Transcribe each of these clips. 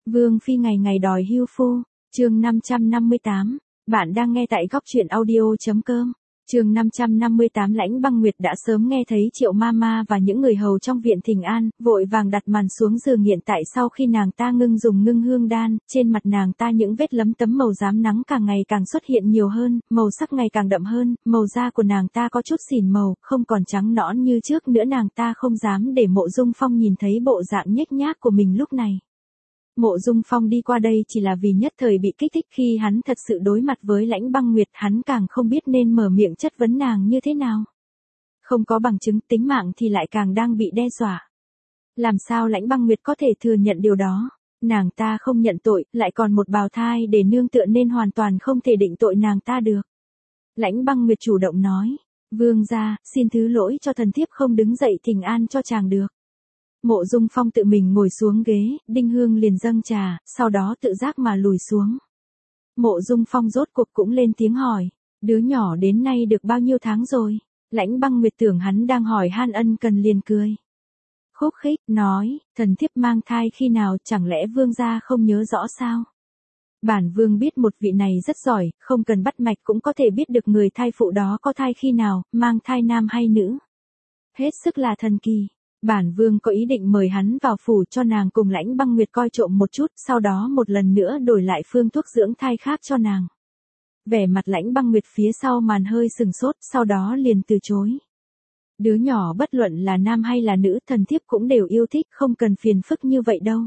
Vương Phi ngày ngày đòi hưu phu, chương 558, bạn đang nghe tại góc truyện audio.com. Chương 558 Lãnh Băng Nguyệt đã sớm nghe thấy Triệu Mama và những người hầu trong viện thỉnh an, vội vàng đặt màn xuống giường hiện tại sau khi nàng ta dùng ngưng hương đan, trên mặt nàng ta những vết lấm tấm màu rám nắng càng ngày càng xuất hiện nhiều hơn, màu sắc ngày càng đậm hơn, màu da của nàng ta có chút xỉn màu, không còn trắng nõn như trước nữa. Nàng ta không dám để Mộ Dung Phong nhìn thấy bộ dạng nhếch nhác của mình lúc này. Mộ Dung Phong đi qua đây chỉ là vì nhất thời bị kích thích, khi hắn thật sự đối mặt với Lãnh Băng Nguyệt hắn càng không biết nên mở miệng chất vấn nàng như thế nào. Không có bằng chứng, tính mạng thì lại càng đang bị đe dọa. Làm sao Lãnh Băng Nguyệt có thể thừa nhận điều đó? Nàng ta không nhận tội, lại còn một bào thai để nương tựa nên hoàn toàn không thể định tội nàng ta được. Lãnh Băng Nguyệt chủ động nói, vương gia, xin thứ lỗi cho thần thiếp không đứng dậy thỉnh an cho chàng được. Mộ Dung Phong tự mình ngồi xuống ghế, Đinh Hương liền dâng trà, sau đó tự giác mà lùi xuống. Mộ Dung Phong rốt cuộc cũng lên tiếng hỏi, đứa nhỏ đến nay được bao nhiêu tháng rồi? Lãnh Băng Nguyệt tưởng hắn đang hỏi han ân cần liền cười. Khúc khích, nói, thần thiếp mang thai khi nào, chẳng lẽ vương gia không nhớ rõ sao? Bản vương biết một vị này rất giỏi, không cần bắt mạch cũng có thể biết được người thai phụ đó có thai khi nào, mang thai nam hay nữ. Hết sức là thần kỳ. Bản vương có ý định mời hắn vào phủ cho nàng cùng Lãnh Băng Nguyệt coi trộm một chút, sau đó một lần nữa đổi lại phương thuốc dưỡng thai khác cho nàng. Vẻ mặt Lãnh Băng Nguyệt phía sau màn hơi sừng sốt, sau đó liền từ chối. Đứa nhỏ bất luận là nam hay là nữ, thần thiếp cũng đều yêu thích, không cần phiền phức như vậy đâu.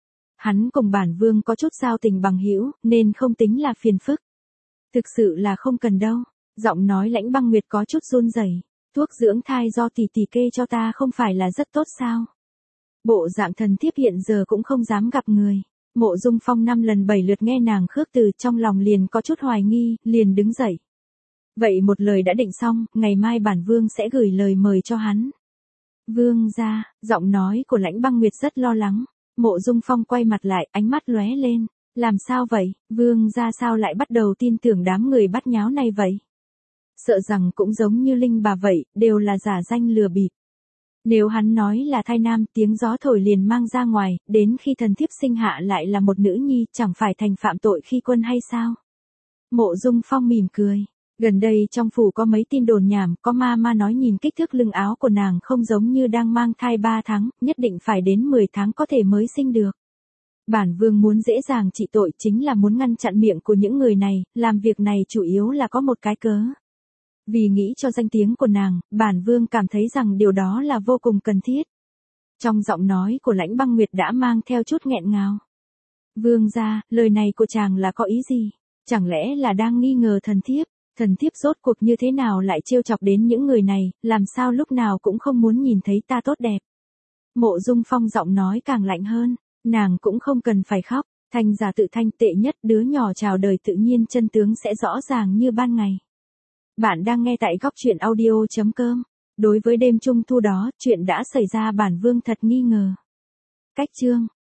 Hắn cùng bản vương có chút giao tình bằng hữu, nên không tính là phiền phức. Thực sự là không cần đâu. Giọng nói Lãnh Băng Nguyệt có chút run rẩy. Thuốc dưỡng thai do tỷ tỷ kê cho ta không phải là rất tốt sao? Bộ dạng thần thiếp hiện giờ cũng không dám gặp người. Mộ Dung Phong 5 lần 7 lượt nghe nàng khước từ, trong lòng liền có chút hoài nghi, liền đứng dậy. Vậy một lời đã định xong, ngày mai bản vương sẽ gửi lời mời cho hắn. Vương gia, giọng nói của Lãnh Băng Nguyệt rất lo lắng. Mộ Dung Phong quay mặt lại, ánh mắt lóe lên. Làm sao vậy, vương gia sao lại bắt đầu tin tưởng đám người bắt nháo này vậy? Sợ rằng cũng giống như Linh bà vậy, đều là giả danh lừa bịp. Nếu hắn nói là thai nam, tiếng gió thổi liền mang ra ngoài, đến khi thần thiếp sinh hạ lại là một nữ nhi, chẳng phải thành phạm tội khi quân hay sao? Mộ Dung Phong mỉm cười. Gần đây trong phủ có mấy tin đồn nhảm, có ma nói nhìn kích thước lưng áo của nàng không giống như đang mang thai 3 tháng, nhất định phải đến 10 tháng có thể mới sinh được. Bản vương muốn dễ dàng trị tội chính là muốn ngăn chặn miệng của những người này, làm việc này chủ yếu là có một cái cớ. Vì nghĩ cho danh tiếng của nàng, bản vương cảm thấy rằng điều đó là vô cùng cần thiết. Trong giọng nói của Lãnh Băng Nguyệt đã mang theo chút nghẹn ngào. Vương gia, lời này của chàng là có ý gì? Chẳng lẽ là đang nghi ngờ thần thiếp? Thần thiếp rốt cuộc như thế nào lại trêu chọc đến những người này, làm sao lúc nào cũng không muốn nhìn thấy ta tốt đẹp? Mộ Dung Phong giọng nói càng lạnh hơn, nàng cũng không cần phải khóc, thanh giả tự thanh, tệ nhất đứa nhỏ chào đời tự nhiên chân tướng sẽ rõ ràng như ban ngày. Bạn đang nghe tại góc truyện audio.com. Đối với đêm trung thu đó, chuyện đã xảy ra bản vương thật nghi ngờ. Cách chương